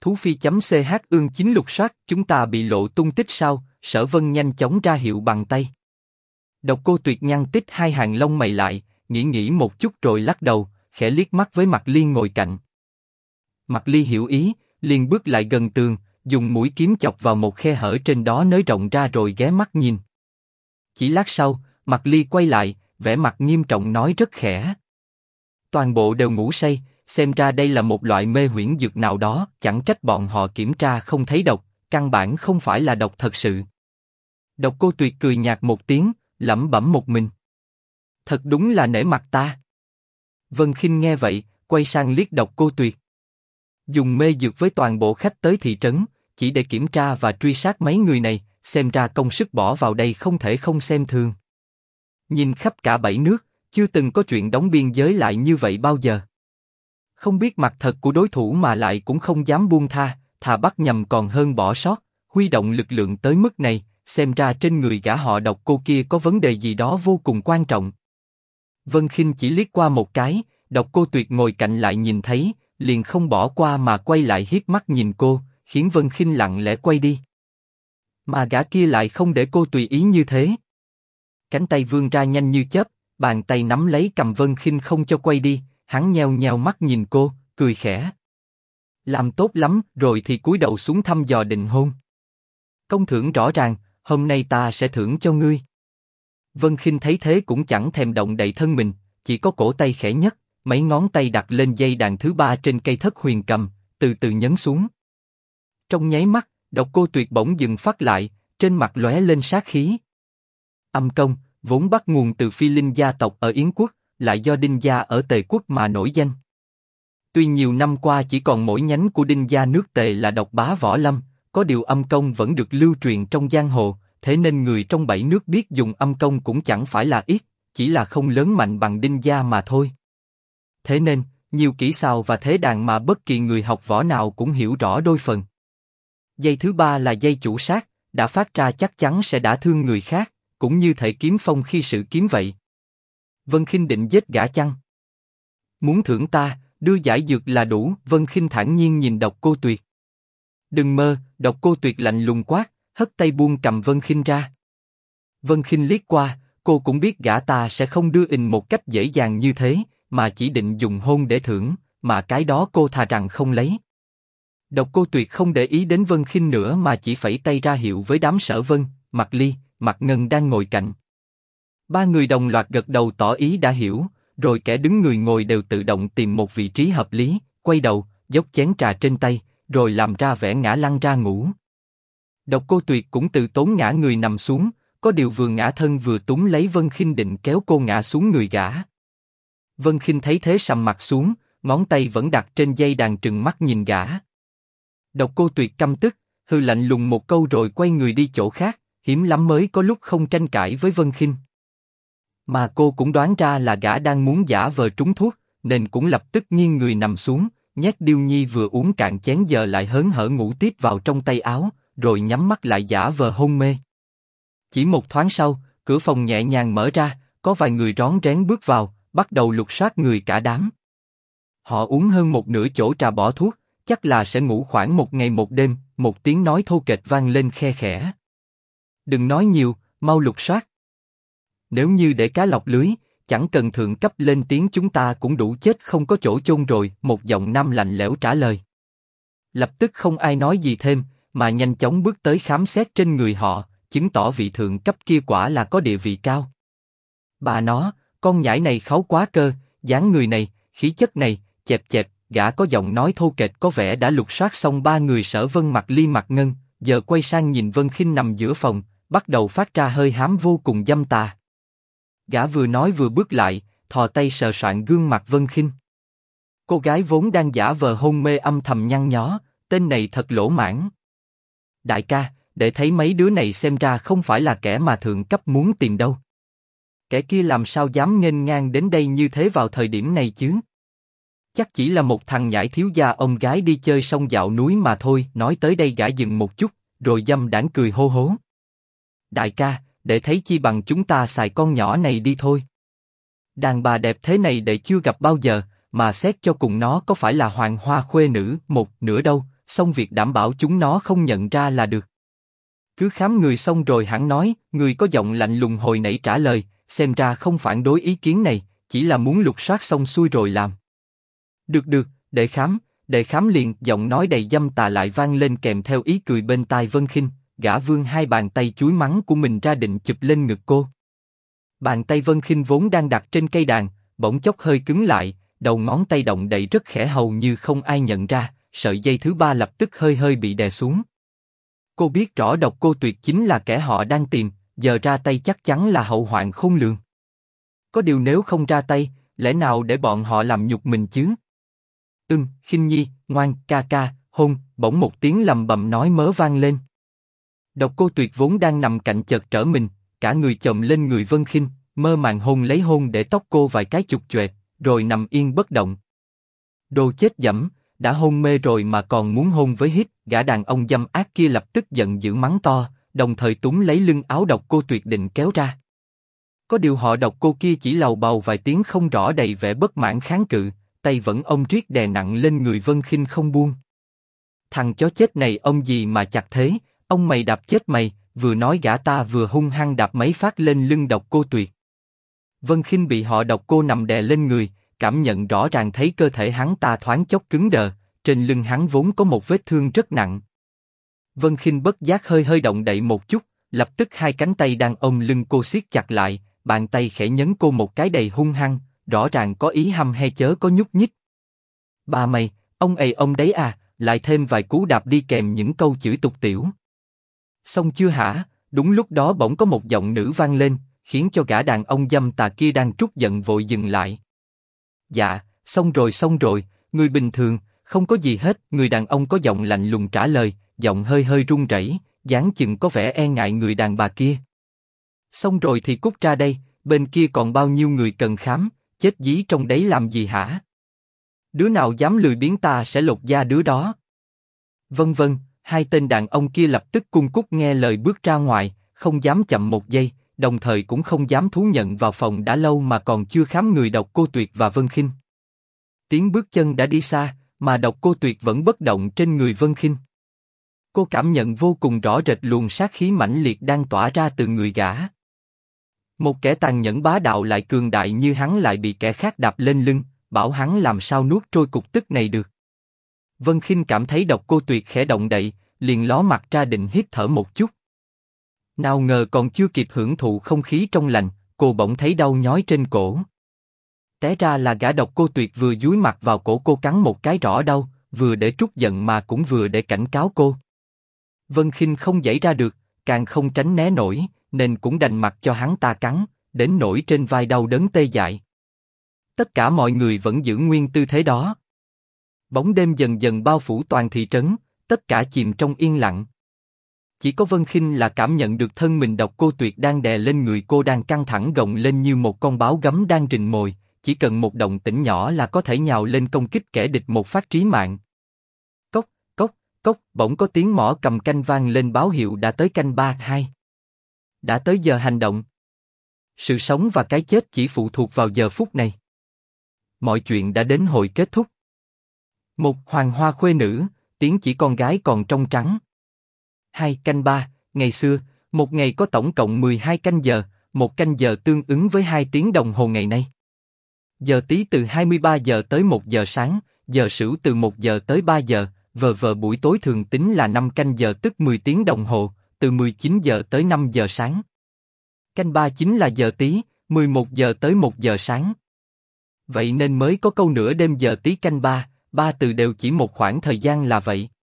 Thú Phi.ch ương chín lục soát, chúng ta bị lộ tung tích sao? Sở Vân nhanh chóng ra hiệu bằng tay. Độc Cô Tuyệt nhăn tít hai hàng lông mày lại, nghĩ một chút rồi lắc đầu, khẽ liếc mắt với Mạc Ly ngồi cạnh. Mạc Ly hiểu ý, liền bước lại gần tường, dùng mũi kiếm chọc vào một khe hở trên đó nới rộng ra rồi ghé mắt nhìn. Chỉ lát sau, Mạc Ly quay lại, vẻ mặt nghiêm trọng nói rất khẽ: toàn bộ đều ngủ say, xem ra đây là một loại mê huyễn dược nào đó, chẳng trách bọn họ kiểm tra không thấy độc, căn bản không phải là độc thật sự. Độc Cô Tuyệt cười nhạt một tiếng, lẩm bẩm một mình: thật đúng là nể mặt ta. Vân Khinh nghe vậy, quay sang liếc Độc Cô Tuyệt. Dùng mê dược với toàn bộ khách tới thị trấn, chỉ để kiểm tra và truy sát mấy người này, xem ra công sức bỏ vào đây không thể không xem thường. Nhìn khắp cả 7 nước, chưa từng có chuyện đóng biên giới lại như vậy bao giờ. Không biết mặt thật của đối thủ mà lại cũng không dám buông tha, thà bắt nhầm còn hơn bỏ sót, huy động lực lượng tới mức này, xem ra trên người gã họ Độc Cô kia có vấn đề gì đó vô cùng quan trọng. Vân Khinh chỉ liếc qua một cái, Độc Cô Tuyệt ngồi cạnh lại nhìn thấy, liền không bỏ qua mà quay lại hiếp mắt nhìn cô, khiến Vân Khinh lặng lẽ quay đi. Mà gã kia lại không để cô tùy ý như thế. Cánh tay vươn ra nhanh như chớp, bàn tay nắm lấy cầm Vân Khinh không cho quay đi, hắn nheo nheo mắt nhìn cô, cười khẽ. Làm tốt lắm, rồi thì cúi đầu xuống thăm dò định hôn. Công thưởng rõ ràng, hôm nay ta sẽ thưởng cho ngươi. Vân Khinh thấy thế cũng chẳng thèm động đậy thân mình, chỉ có cổ tay khẽ nhấc, mấy ngón tay đặt lên dây đàn thứ 3 trên cây thất huyền cầm, từ từ nhấn xuống. Trong nháy mắt, Độc Cô Tuyệt bỗng dừng phát lại, trên mặt lóe lên sát khí. Âm công, vốn bắt nguồn từ Phi Linh gia tộc ở Yến quốc, lại do Đinh gia ở Tề quốc mà nổi danh. Tuy nhiều năm qua chỉ còn mỗi nhánh của Đinh gia nước Tề là độc bá võ lâm, có điều âm công vẫn được lưu truyền trong giang hồ, thế nên người trong 7 nước biết dùng âm công cũng chẳng phải là ít, chỉ là không lớn mạnh bằng Đinh gia mà thôi. Thế nên, nhiều kỹ xảo và thế đàn mà bất kỳ người học võ nào cũng hiểu rõ đôi phần. Dây thứ 3 là dây chủ sát, đã phát ra chắc chắn sẽ đả thương người khác, cũng như thể kiếm phong khi sự kiếm vậy. Vân Khinh định giết gã chăng? Muốn thưởng ta, đưa giải dược là đủ. Vân Khinh thản nhiên nhìn Độc Cô Tuyệt. Đừng mơ. Độc Cô Tuyệt lạnh lùng quát, hất tay buông cầm Vân Khinh ra. Vân Khinh liếc qua, cô cũng biết gã ta sẽ không đưa in một cách dễ dàng như thế, mà chỉ định dùng hôn để thưởng, mà cái đó cô thà rằng không lấy. Độc Cô Tuyệt không để ý đến Vân Khinh nữa mà chỉ phẩy tay ra hiệu với đám Sở Vân, Mạc Ly, Mạc Ngân đang ngồi cạnh. Ba người đồng loạt gật đầu tỏ ý đã hiểu, rồi kẻ đứng người ngồi đều tự động tìm một vị trí hợp lý, quay đầu, dốc chén trà trên tay, rồi làm ra vẻ ngã lăn ra ngủ. Độc Cô Tuyệt cũng từ tốn ngã người nằm xuống, có điều vừa ngã thân vừa túm lấy Vân Khinh định kéo cô ngã xuống người gã. Vân Khinh thấy thế sầm mặt xuống, ngón tay vẫn đặt trên dây đàn trừng mắt nhìn gã. Độc Cô Tuyệt căm tức, hừ lạnh lùng một câu rồi quay người đi chỗ khác, hiếm lắm mới có lúc không tranh cãi với Vân Khinh. Mà cô cũng đoán ra là gã đang muốn giả vờ trúng thuốc, nên cũng lập tức nghiêng người nằm xuống, nhét Điêu Nhi vừa uống cạn chén giờ lại hớn hở ngủ tiếp vào trong tay áo, rồi nhắm mắt lại giả vờ hôn mê. Chỉ một thoáng sau, cửa phòng nhẹ nhàng mở ra, có vài người rón rén bước vào, bắt đầu lục soát người cả đám. Họ uống hơn một nửa chỗ trà bỏ thuốc, chắc là sẽ ngủ khoảng một ngày một đêm. Một tiếng nói thô kệch vang lên khe khẽ. Đừng nói nhiều, mau lục soát. Nếu như để cá lọc lưới, chẳng cần thượng cấp lên tiếng chúng ta cũng đủ chết không có chỗ chôn rồi. Một giọng nam lạnh lẽo trả lời. Lập tức không ai nói gì thêm, mà nhanh chóng bước tới khám xét trên người họ, chứng tỏ vị thượng cấp kia quả là có địa vị cao. Bà nó, con nhãi này kháu quá cơ, dáng người này, khí chất này, chẹp chẹp. Gã có giọng nói thô kệch có vẻ đã lục soát xong ba người Sở Vân, Mạc Ly, Mạc Ngân, giờ quay sang nhìn Vân Khinh nằm giữa phòng, bắt đầu phát ra hơi hám vô cùng dâm tà. Gã vừa nói vừa bước lại, thò tay sờ soạng gương mặt Vân Khinh. Cô gái vốn đang giả vờ hôn mê âm thầm nhăn nhó, tên này thật lỗ mãn. Đại ca, để thấy mấy đứa này xem ra không phải là kẻ mà thượng cấp muốn tìm đâu. Kẻ kia làm sao dám nghênh ngang đến đây như thế vào thời điểm này chứ? Chắc chỉ là một thằng nhãi thiếu gia ông gái đi chơi xong dạo núi mà thôi. Nói tới đây gã dừng một chút, rồi dâm đãng cười hô hố. Đại ca, để thấy chi bằng chúng ta xài con nhỏ này đi thôi. Đàn bà đẹp thế này để chưa gặp bao giờ, mà xét cho cùng nó có phải là hoàng hoa khuê nữ một nửa đâu. xong việc đảm bảo chúng nó không nhận ra là được. Cứ khám người xong rồi hẳn nói, người có giọng lạnh lùng hồi nãy trả lời, xem ra không phản đối ý kiến này, chỉ là muốn lục soát xong xuôi rồi làm. Được được, để khám liền. Giọng nói đầy dâm tà lại vang lên kèm theo ý cười bên tai Vân Khinh. Gã vươn hai bàn tay chuối mắng của mình ra định chụp lên ngực cô. Bàn tay Vân Khinh vốn đang đặt trên cây đàn, bỗng chốc hơi cứng lại, đầu ngón tay động đậy rất khẽ hầu như không ai nhận ra, sợi dây thứ ba lập tức hơi hơi bị đè xuống. Cô biết rõ Độc Cô Tuyệt chính là kẻ họ đang tìm, giờ ra tay chắc chắn là hậu hoạn khôn lường. Có điều nếu không ra tay, lẽ nào để bọn họ làm nhục mình chứ? Khinh Nhi, ngoan, ca ca, hôn. Bỗng một tiếng lầm bầm nói mớ vang lên. Độc Cô Tuyệt vốn đang nằm cạnh chợt trở mình, cả người chồm lên người Vân Khinh, mơ màng hôn để tóc cô vài cái chục choẹt, rồi nằm yên bất động. Đồ chết dẫm, đã hôn mê rồi mà còn muốn hôn với hít. Gã đàn ông dâm ác kia lập tức giận dữ mắng to, đồng thời túm lấy lưng áo Độc Cô Tuyệt định kéo ra. Có điều họ Độc Cô kia chỉ lầu bầu vài tiếng không rõ đầy vẻ bất mãn kháng cự, tay vẫn ôm riết đè nặng lên người Vân Khinh không buông. Thằng chó chết này ông gì mà chặt thế, ông mày đạp chết mày. Vừa nói gã ta vừa hung hăng đạp mấy phát lên lưng Độc Cô Tuyệt. Vân Khinh bị họ Độc Cô nằm đè lên người, cảm nhận rõ ràng thấy cơ thể hắn ta thoáng chốc cứng đờ, trên lưng hắn vốn có một vết thương rất nặng. Vân Khinh bất giác hơi hơi động đậy một chút, lập tức hai cánh tay đang ôm lưng cô siết chặt lại, bàn tay khẽ nhấn cô một cái đầy hung hăng, rõ ràng có ý hăm he chớ có nhúc nhích. Ba mày, ông ầy ông đấy à, lại thêm vài cú đạp đi kèm những câu chửi tục tiểu. Xong chưa hả? Đúng lúc đó bỗng có một giọng nữ vang lên, khiến cho gã đàn ông dâm tà kia đang trút giận vội dừng lại. Dạ, xong rồi, người bình thường, không có gì hết. Người đàn ông có giọng lạnh lùng trả lời, giọng hơi hơi run rẩy, dáng chừng có vẻ e ngại người đàn bà kia. Xong rồi thì cút ra đây, bên kia còn bao nhiêu người cần khám, chết dí trong đấy làm gì hả? Đứa nào dám lười biếng ta sẽ lột da đứa đó. Vân vân. Hai tên đàn ông kia lập tức cung cúc nghe lời bước ra ngoài, không dám chậm một giây, đồng thời cũng không dám thú nhận vào phòng đã lâu mà còn chưa khám người Độc Cô Tuyệt và Vân Khinh. Tiếng bước chân đã đi xa, mà Độc Cô Tuyệt vẫn bất động trên người Vân Khinh. Cô cảm nhận vô cùng rõ rệt luồng sát khí mãnh liệt đang tỏa ra từ người gã. Một kẻ tàn nhẫn bá đạo lại cường đại như hắn lại bị kẻ khác đạp lên lưng, bảo hắn làm sao nuốt trôi cục tức này được. Vân Khinh cảm thấy Độc Cô Tuyệt khẽ động đậy, liền ló mặt ra định hít thở một chút. Nào ngờ còn chưa kịp hưởng thụ không khí trong lành, cô bỗng thấy đau nhói trên cổ. Té ra là gã Độc Cô Tuyệt vừa dúi mặt vào cổ cô cắn một cái rõ đau, vừa để trút giận mà cũng vừa để cảnh cáo cô. Vân Khinh không giãy ra được, càng không tránh né nổi, nên cũng đành mặc cho hắn ta cắn, đến nỗi trên vai đau đớn tê dại. Tất cả mọi người vẫn giữ nguyên tư thế đó. Bóng đêm dần dần bao phủ toàn thị trấn, tất cả chìm trong yên lặng. Chỉ có Vân Khinh là cảm nhận được thân mình Độc Cô Tuyệt đang đè lên người cô đang căng thẳng gồng lên như một con báo gấm đang rình mồi, chỉ cần một động tĩnh nhỏ là có thể nhào lên công kích kẻ địch một phát trí mạng. Cốc, cốc, cốc, bỗng có tiếng mõ cầm canh vang lên báo hiệu đã tới canh 3-2. Đã tới giờ hành động. Sự sống và cái chết chỉ phụ thuộc vào giờ phút này. Mọi chuyện đã đến hồi kết thúc. Một hoàng hoa khuê nữ, tiếng chỉ con gái còn trong trắng. 2 canh 3, ngày xưa, một ngày có tổng cộng 12 canh giờ, một canh giờ tương ứng với 2 tiếng đồng hồ ngày nay. Giờ Tý từ 23 giờ tới 1 giờ sáng, giờ Sửu từ 1 giờ tới 3 giờ, buổi tối thường tính là 5 canh giờ tức 10 tiếng đồng hồ, từ 19 giờ tới 5 giờ sáng. Canh 3 chính là giờ Tý, 11 giờ tới 1 giờ sáng. Vậy nên mới có câu nửa đêm giờ Tý canh 3, ba từ đều chỉ một khoảng thời gian là vậy.